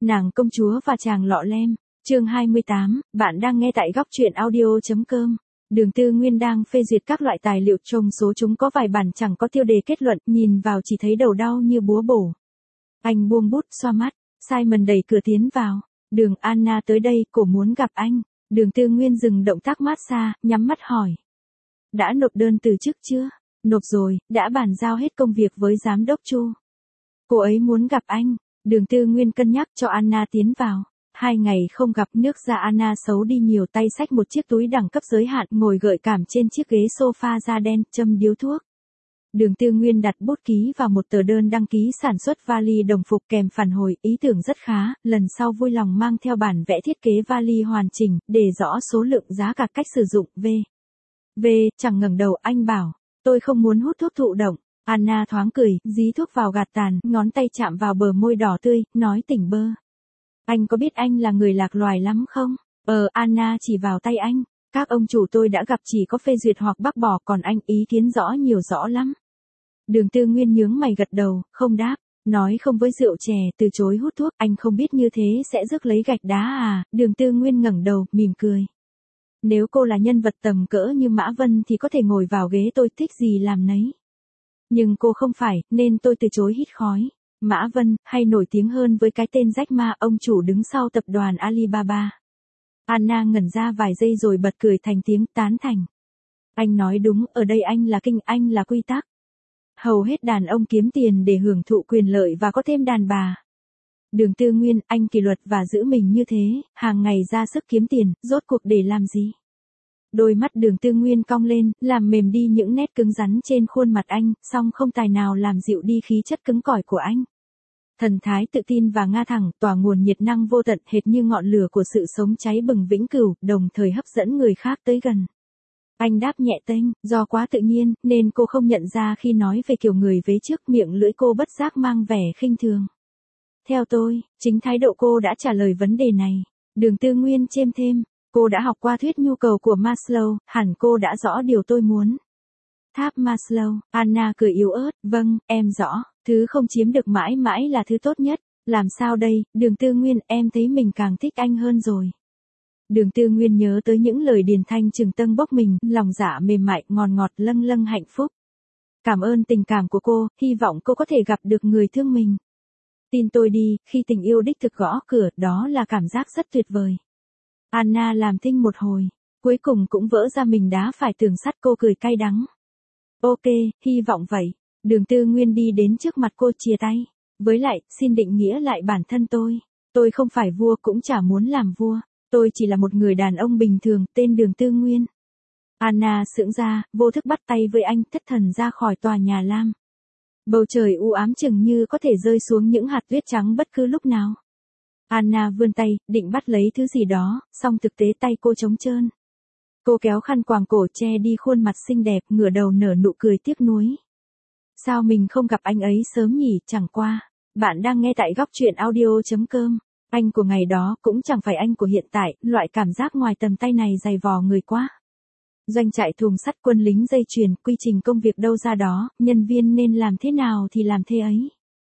Nàng công chúa và chàng lọ lem. Chương 28, bạn đang nghe tại góc truyện audio.com. Đường Tư Nguyên đang phê duyệt các loại tài liệu, trong số chúng có vài bản chẳng có tiêu đề kết luận, nhìn vào chỉ thấy đầu đau như búa bổ. Anh buông bút xoa mắt, Simon đẩy cửa tiến vào. Đường Anna tới đây, cô muốn gặp anh. Đường Tư Nguyên dừng động tác massage, nhắm mắt hỏi. Đã nộp đơn từ chức chưa? Nộp rồi, đã bàn giao hết công việc với giám đốc Chu. Cô ấy muốn gặp anh. Đường Tư Nguyên cân nhắc cho Anna tiến vào. 2 ngày không gặp, nước da Anna xấu đi nhiều, tay xách một chiếc túi đẳng cấp giới hạn, ngồi gợi cảm trên chiếc ghế sofa da đen, châm điếu thuốc. Đường Tư Nguyên đặt bút ký vào một tờ đơn đăng ký sản xuất vali đồng phục kèm phản hồi, ý tưởng rất khá, lần sau vui lòng mang theo bản vẽ thiết kế vali hoàn chỉnh, để rõ số lượng, giá cả, cách sử dụng. Chẳng ngẩng đầu, anh bảo, tôi không muốn hút thuốc thụ động. Anna thoáng cười, dí thuốc vào gạt tàn, ngón tay chạm vào bờ môi đỏ tươi, nói tỉnh bơ. Anh có biết anh là người lạc loài lắm không? Anna chỉ vào tay anh. Các ông chủ tôi đã gặp chỉ có phê duyệt hoặc bác bỏ, còn anh ý kiến rõ lắm. Đường Tư Nguyên nhướng mày gật đầu, không đáp. Nói không với rượu chè, từ chối hút thuốc, anh không biết như thế sẽ rước lấy gạch đá à? Đường Tư Nguyên ngẩng đầu, mỉm cười. Nếu cô là nhân vật tầm cỡ như Mã Vân thì có thể ngồi vào ghế tôi, thích gì làm nấy. Nhưng cô không phải, nên tôi từ chối hít khói. Mã Vân, hay nổi tiếng hơn với cái tên Jack Ma, ông chủ đứng sau tập đoàn Alibaba. Anna ngẩn ra vài giây rồi bật cười thành tiếng, tán thành. Anh nói đúng, ở đây anh là kinh, anh là quy tắc. Hầu hết đàn ông kiếm tiền để hưởng thụ quyền lợi và có thêm đàn bà. Đường Tư Nguyên, anh kỷ luật và giữ mình như thế, hàng ngày ra sức kiếm tiền, rốt cuộc để làm gì? Đôi mắt Đường Tư Nguyên cong lên, làm mềm đi những nét cứng rắn trên khuôn mặt anh, song không tài nào làm dịu đi khí chất cứng cỏi của anh. Thần thái tự tin và nga thẳng, tỏa nguồn nhiệt năng vô tận, hệt như ngọn lửa của sự sống cháy bừng vĩnh cửu, đồng thời hấp dẫn người khác tới gần. Anh đáp nhẹ tênh, do quá tự nhiên, nên cô không nhận ra khi nói về kiểu người vế trước, miệng lưỡi cô bất giác mang vẻ khinh thường. Theo tôi, chính thái độ cô đã trả lời vấn đề này. Đường Tư Nguyên chêm thêm, cô đã học qua thuyết nhu cầu của Maslow, hẳn cô đã rõ điều tôi muốn. Tháp Maslow, Anna cười yếu ớt, vâng, em rõ, thứ không chiếm được mãi mãi là thứ tốt nhất. Làm sao đây, Đường Tư Nguyên, em thấy mình càng thích anh hơn rồi. Đường Tư Nguyên nhớ tới những lời Điền Thanh Trừng tâng bốc mình, lòng dạ mềm mại, ngọt lâng lâng hạnh phúc. Cảm ơn tình cảm của cô, hy vọng cô có thể gặp được người thương mình. Tin tôi đi, khi tình yêu đích thực gõ cửa, đó là cảm giác rất tuyệt vời. Anna làm thinh một hồi, cuối cùng cũng vỡ ra mình đá phải tường sắt, cô cười cay đắng. Ok, hy vọng vậy. Đường Tư Nguyên đi đến trước mặt cô, chia tay. Với lại, xin định nghĩa lại bản thân tôi. Tôi không phải vua, cũng chả muốn làm vua. Tôi chỉ là một người đàn ông bình thường, tên Đường Tư Nguyên. Anna sững ra, vô thức bắt tay với anh, thất thần ra khỏi tòa nhà Lam. Bầu trời u ám chừng như có thể rơi xuống những hạt tuyết trắng bất cứ lúc nào. Anna vươn tay, định bắt lấy thứ gì đó, song thực tế tay cô trống trơn. Cô kéo khăn quàng cổ che đi khuôn mặt xinh đẹp, ngửa đầu nở nụ cười tiếc nuối. Sao mình không gặp anh ấy sớm nhỉ, chẳng qua. Bạn đang nghe tại góc truyện audio.com. Anh của ngày đó cũng chẳng phải anh của hiện tại, loại cảm giác ngoài tầm tay này dày vò người quá. Doanh trại thùng sắt, quân lính dây chuyền, quy trình công việc đâu ra đó, nhân viên nên làm thế nào thì làm thế ấy.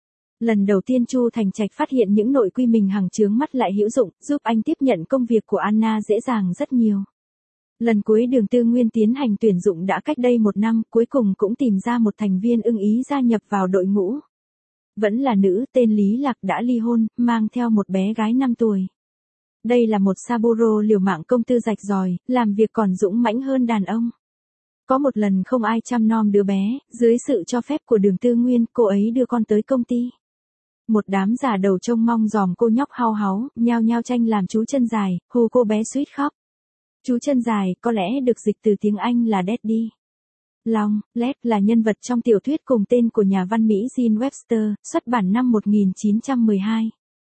Lần đầu tiên Chu Thành Trạch phát hiện những nội quy mình hằng chướng mắt lại hữu dụng, giúp anh tiếp nhận công việc của Anna dễ dàng rất nhiều. Lần cuối Đường Tư Nguyên tiến hành tuyển dụng đã cách đây 1 năm, cuối cùng cũng tìm ra một thành viên ưng ý gia nhập vào đội ngũ. Vẫn là nữ, tên Lý Lạc, đã ly hôn, mang theo một bé gái 5 tuổi. Đây là một Saburo liều mạng công tư rạch ròi, làm việc còn dũng mãnh hơn đàn ông. Có một lần không ai chăm nom đứa bé, dưới sự cho phép của Đường Tư Nguyên, cô ấy đưa con tới công ty. Một đám già đầu trông mong dòm cô nhóc hao háu, nhao nhao tranh làm chú chân dài, hù cô bé suýt khóc. Chú chân dài, có lẽ được dịch từ tiếng Anh là Daddy. Long, Led là nhân vật trong tiểu thuyết cùng tên của nhà văn Mỹ Jean Webster, xuất bản năm 1912.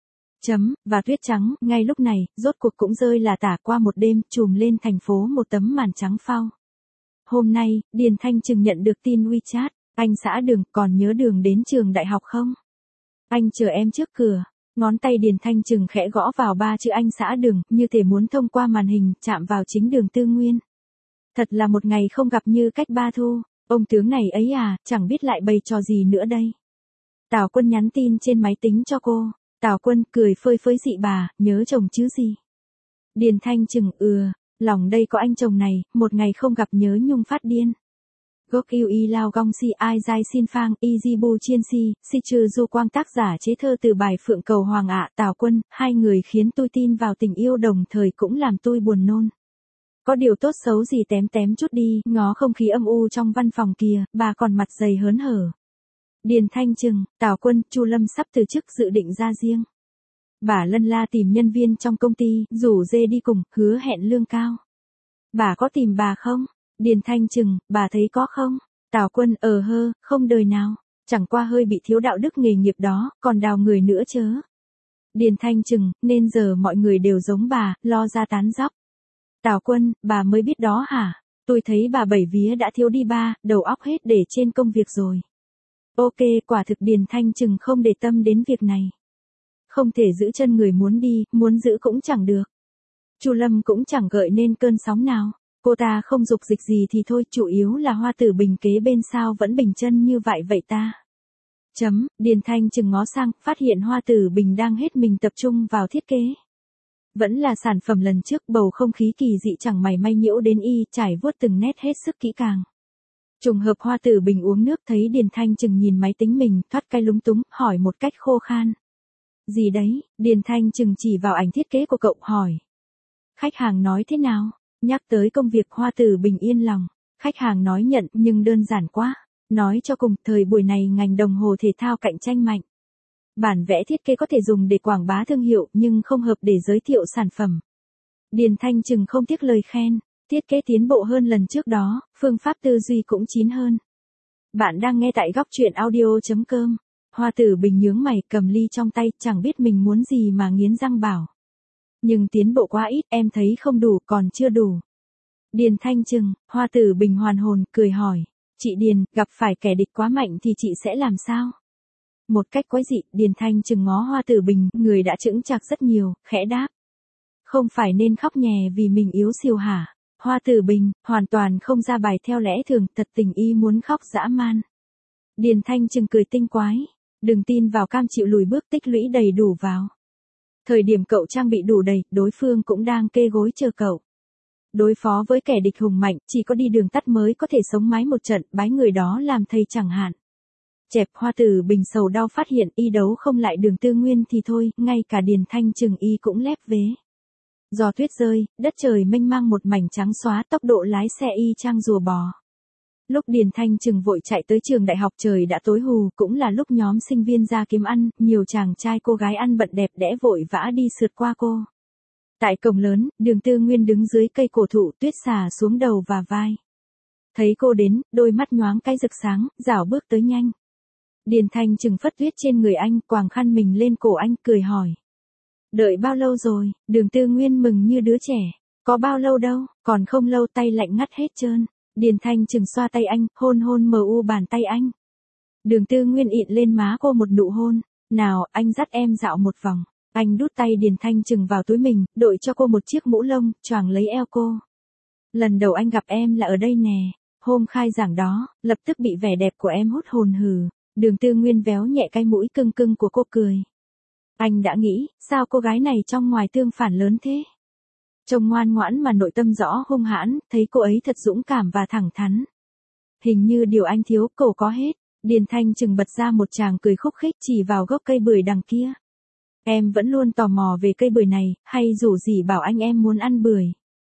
Và tuyết trắng, ngay lúc này, rốt cuộc cũng rơi là tả qua một đêm, trùm lên thành phố một tấm màn trắng phao. Hôm nay, Điền Thanh Trừng nhận được tin WeChat, anh xã Đường, còn nhớ đường đến trường đại học không? Anh chờ em trước cửa. Ngón tay Điền Thanh Trừng khẽ gõ vào 3 chữ anh xã Đường, như thể muốn thông qua màn hình, chạm vào chính Đường Tư Nguyên. Thật là một ngày không gặp như cách 3 thu, ông tướng này ấy à, chẳng biết lại bày trò gì nữa đây. Tào Quân nhắn tin trên máy tính cho cô. Tào Quân cười phơi phới dị bà, nhớ chồng chứ gì. Điền Thanh Trừng lòng đây có anh chồng này, một ngày không gặp nhớ nhung phát điên. Gốc yêu y lao gong si ai dai xin phang, y di bu chiên si trừ du quang tác giả chế thơ từ bài Phượng Cầu Hoàng ạ. Tào Quân, hai người khiến tôi tin vào tình yêu đồng thời cũng làm tôi buồn nôn. Có điều tốt xấu gì tém tém chút đi, ngó không khí âm u trong văn phòng kìa, bà còn mặt dày hớn hở. Điền Thanh Trừng, Tào Quân, Chu Lâm sắp từ chức dự định ra riêng. Bà lân la tìm nhân viên trong công ty, rủ dê đi cùng, hứa hẹn lương cao. Bà có tìm bà không? Điền Thanh Trừng, bà thấy có không? Tào Quân, không đời nào. Chẳng qua hơi bị thiếu đạo đức nghề nghiệp đó, còn đào người nữa chớ. Điền Thanh Trừng, nên giờ mọi người đều giống bà, lo ra tán dóc. Tào Quân, bà mới biết đó hả? Tôi thấy bà bảy vía đã thiếu đi ba, đầu óc hết để trên công việc rồi. Ok, quả thực Điền Thanh Trừng không để tâm đến việc này. Không thể giữ chân người muốn đi, muốn giữ cũng chẳng được. Chu Lâm cũng chẳng gợi nên cơn sóng nào. Cô ta không dục dịch gì thì thôi, chủ yếu là Hoa Tử Bình kế bên sao vẫn bình chân như vậy ta. Điền Thanh Trừng ngó sang, phát hiện Hoa Tử Bình đang hết mình tập trung vào thiết kế. Vẫn là sản phẩm lần trước, bầu không khí kỳ dị chẳng mảy may nhiễu đến y, trải vuốt từng nét hết sức kỹ càng. Trùng hợp Hoa Tử Bình uống nước thấy Điền Thanh Trừng nhìn máy tính mình, thoát cái lúng túng, hỏi một cách khô khan. Gì đấy? Điền Thanh Trừng chỉ vào ảnh thiết kế của cậu, hỏi. Khách hàng nói thế nào? Nhắc tới công việc Hoa Tử Bình yên lòng. Khách hàng nói nhận nhưng đơn giản quá. Nói cho cùng, thời buổi này ngành đồng hồ thể thao cạnh tranh mạnh. Bản vẽ thiết kế có thể dùng để quảng bá thương hiệu nhưng không hợp để giới thiệu sản phẩm. Điền Thanh Trừng không tiếc lời khen. Thiết kế tiến bộ hơn lần trước đó, phương pháp tư duy cũng chín hơn. Bạn đang nghe tại góc truyện audio.com. Hoa Tử Bình nhướng mày, cầm ly trong tay, chẳng biết mình muốn gì mà nghiến răng bảo. Nhưng tiến bộ quá ít, em thấy không đủ, còn chưa đủ. Điền Thanh Trừng, Hoa Tử Bình hoàn hồn, cười hỏi. Chị Điền, gặp phải kẻ địch quá mạnh thì chị sẽ làm sao? Một cách quái dị, Điền Thanh Trừng ngó Hoa Tử Bình, người đã chững chạc rất nhiều, khẽ đáp. Không phải nên khóc nhè vì mình yếu xìu hả? Hoa Tử Bình, hoàn toàn không ra bài theo lẽ thường, thật tình y muốn khóc dã man. Điền Thanh Trừng cười tinh quái. Đừng tin vào cam chịu lùi bước, tích lũy đầy đủ vào. Thời điểm cậu trang bị đủ đầy, đối phương cũng đang kê gối chờ cậu. Đối phó với kẻ địch hùng mạnh, chỉ có đi đường tắt mới có thể sống mái một trận, bái người đó làm thầy chẳng hạn. Chẹp, Hoa Tử Bình sầu đau phát hiện y đấu không lại Đường Tư Nguyên thì thôi, ngay cả Điền Thanh Trừng y cũng lép vế. Gió tuyết rơi, đất trời mênh mang một mảnh trắng xóa, tốc độ lái xe y chang rùa bò. Lúc Điền Thanh Trừng vội chạy tới trường đại học trời đã tối hù, cũng là lúc nhóm sinh viên ra kiếm ăn, nhiều chàng trai cô gái ăn bận đẹp đẽ vội vã đi sượt qua cô. Tại cổng lớn, Đường Tư Nguyên đứng dưới cây cổ thụ, tuyết xả xuống đầu và vai. Thấy cô đến, đôi mắt nhoáng cái rực sáng, rảo bước tới nhanh. Điền Thanh Trừng phất tuyết trên người anh, quàng khăn mình lên cổ anh, cười hỏi. Đợi bao lâu rồi? Đường Tư Nguyên mừng như đứa trẻ. Có bao lâu đâu, còn không lâu, tay lạnh ngắt hết trơn. Điền Thanh Trừng xoa tay anh, hôn bàn tay anh. Đường Tư Nguyên ịn lên má cô một nụ hôn. Nào, anh dắt em dạo một vòng. Anh đút tay Điền Thanh Trừng vào túi mình, đội cho cô một chiếc mũ lông, choàng lấy eo cô. Lần đầu anh gặp em là ở đây nè. Hôm khai giảng đó, lập tức bị vẻ đẹp của em hút hồn hừ. Đường Tư Nguyên véo nhẹ cái mũi cưng cưng của cô, cười. Anh đã nghĩ, sao cô gái này trong ngoài tương phản lớn thế? Trông ngoan ngoãn mà nội tâm rõ hung hãn, thấy cô ấy thật dũng cảm và thẳng thắn. Hình như điều anh thiếu, cổ có hết. Điền Thanh Trừng bật ra một tràng cười khúc khích chỉ vào gốc cây bưởi đằng kia. Em vẫn luôn tò mò về cây bưởi này, hay rủ gì bảo anh em muốn ăn bưởi.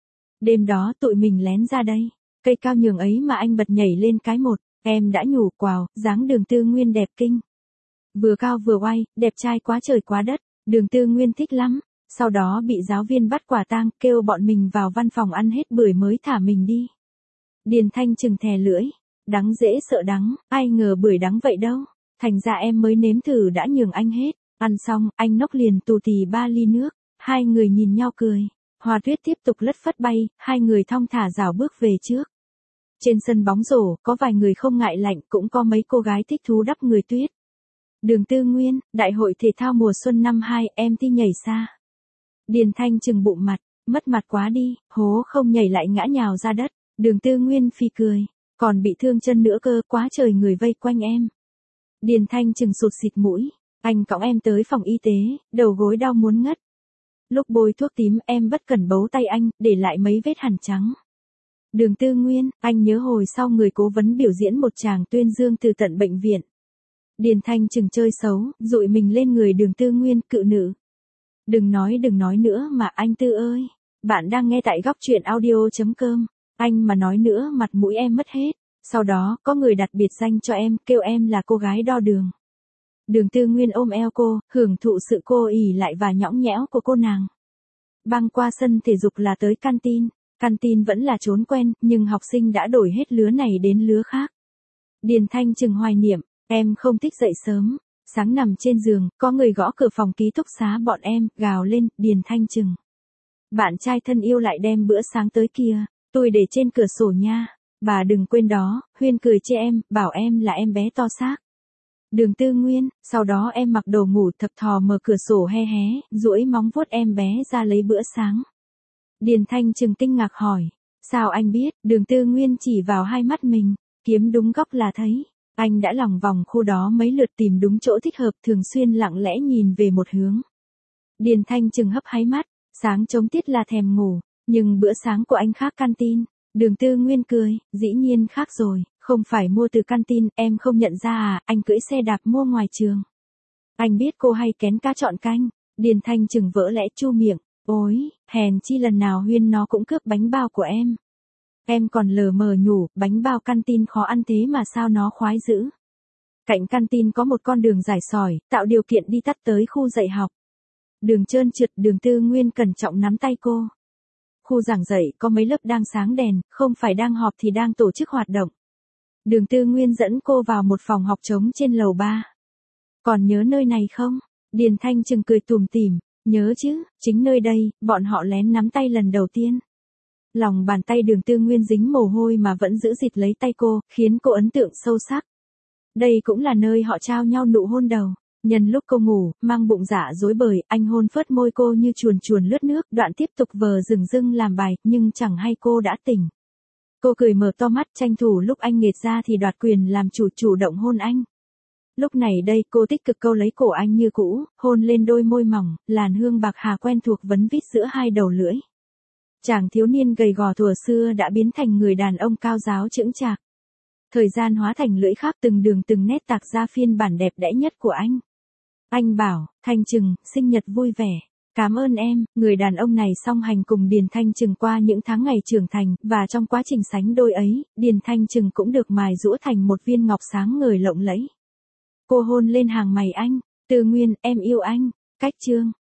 Đêm đó tụi mình lén ra đây, cây cao nhường ấy mà anh bật nhảy lên cái một, em đã nhủ quào, dáng Đường Tư Nguyên đẹp kinh. Vừa cao vừa oai, đẹp trai quá trời quá đất, Đường Tư Nguyên thích lắm. Sau đó bị giáo viên bắt quả tang, kêu bọn mình vào văn phòng ăn hết bưởi mới thả mình đi. Điền Thanh Trừng thè lưỡi, đắng dễ sợ đắng, ai ngờ bưởi đắng vậy đâu. Thành ra em mới nếm thử đã nhường anh hết. Ăn xong, anh nốc liền tù tì 3 ly nước. Hai người nhìn nhau cười. Hoa tuyết tiếp tục lất phất bay, hai người thong thả rảo bước về trước. Trên sân bóng rổ, có vài người không ngại lạnh, cũng có mấy cô gái thích thú đắp người tuyết. Đường Tư Nguyên, đại hội thể thao mùa xuân năm 2, em thi nhảy xa. Điền Thanh Trừng bụng mặt, mất mặt quá đi, hố không nhảy lại ngã nhào ra đất. Đường Tư Nguyên phì cười, còn bị thương chân nữa cơ, quá trời người vây quanh em. Điền Thanh Trừng sụt xịt mũi, Anh cõng em tới phòng y tế, đầu gối đau muốn ngất. Lúc bôi thuốc tím em bất cẩn bấu tay anh, để lại mấy vết hằn trắng. Đường Tư Nguyên, anh nhớ hồi sau người cố vấn biểu diễn một tràng tuyên dương từ tận bệnh viện. Điền Thanh Trừng chơi xấu, dụi mình lên người Đường Tư Nguyên, cự nữ. Đừng nói nữa mà anh Tư ơi. Bạn đang nghe tại góc truyện audio.com. Anh mà nói nữa mặt mũi em mất hết. Sau đó, có người đặt biệt danh cho em, kêu em là cô gái đo đường. Đường Tư Nguyên ôm eo cô, hưởng thụ sự cô ỉ lại và nhõng nhẽo của cô nàng. Băng qua sân thể dục là tới canteen. Canteen vẫn là trốn quen, nhưng học sinh đã đổi hết lứa này đến lứa khác. Điền Thanh Trừng hoài niệm, em không thích dậy sớm. Sáng nằm trên giường, có người gõ cửa phòng ký túc xá bọn em, gào lên, Điền Thanh Trừng. Bạn trai thân yêu lại đem bữa sáng tới kìa, tôi để trên cửa sổ nha. Bà đừng quên đó, Huyên cười chê em, bảo em là em bé to xác. Đường Tư Nguyên, sau đó em mặc đồ ngủ thập thò mở cửa sổ hé hé, duỗi móng vuốt em bé ra lấy bữa sáng. Điền Thanh Trừng kinh ngạc hỏi, sao anh biết? Đường Tư Nguyên chỉ vào hai mắt mình, kiếm đúng góc là thấy. Anh đã lòng vòng khu đó mấy lượt tìm đúng chỗ thích hợp, thường xuyên lặng lẽ nhìn về một hướng. Điền Thanh Trừng hấp háy mắt, sáng chống tiết là thèm ngủ, nhưng bữa sáng của anh khác canteen. Đường Tư Nguyên cười, dĩ nhiên khác rồi, không phải mua từ canteen, em không nhận ra à, anh cưỡi xe đạp mua ngoài trường. Anh biết cô hay kén cá chọn canh. Điền Thanh Trừng vỡ lẽ chu miệng, ôi, hèn chi lần nào Huyên nó cũng cướp bánh bao của em. Em còn lờ mờ nhủ, bánh bao canteen khó ăn thế mà sao nó khoái dữ. Cạnh canteen có một con đường dài sỏi, tạo điều kiện đi tắt tới khu dạy học. Đường trơn trượt, Đường Tư Nguyên cẩn trọng nắm tay cô. Khu giảng dạy có mấy lớp đang sáng đèn, không phải đang họp thì đang tổ chức hoạt động. Đường Tư Nguyên dẫn cô vào một phòng học trống trên lầu 3. Còn nhớ nơi này không? Điền Thanh Trừng cười tủm tỉm, nhớ chứ, chính nơi đây, bọn họ lén nắm tay lần đầu tiên. Lòng bàn tay Đường Tư Nguyên dính mồ hôi mà vẫn giữ dịt lấy tay cô, khiến cô ấn tượng sâu sắc. Đây cũng là nơi họ trao nhau nụ hôn đầu. Nhân lúc cô ngủ, mang bụng dạ rối bời, anh hôn phớt môi cô như chuồn chuồn lướt nước, đoạn tiếp tục vờ dừng dưng làm bài, nhưng chẳng hay cô đã tỉnh. Cô cười mở to mắt, tranh thủ lúc anh nghệt ra thì đoạt quyền làm chủ động hôn anh. Lúc này đây cô tích cực câu lấy cổ anh như cũ, hôn lên đôi môi mỏng, làn hương bạc hà quen thuộc vấn vít giữa hai đầu lưỡi. Chàng thiếu niên gầy gò thuở xưa đã biến thành người đàn ông cao giáo chững chạc. Thời gian hóa thành lưỡi khác từng đường từng nét tạc ra phiên bản đẹp đẽ nhất của anh. Anh bảo, Thanh Trừng, sinh nhật vui vẻ. Cảm ơn em, người đàn ông này song hành cùng Điền Thanh Trừng qua những tháng ngày trưởng thành, và trong quá trình sánh đôi ấy, Điền Thanh Trừng cũng được mài giũa thành một viên ngọc sáng ngời lộng lẫy. Cô hôn lên hàng mày anh, Tư Nguyên, em yêu anh. Cách chương.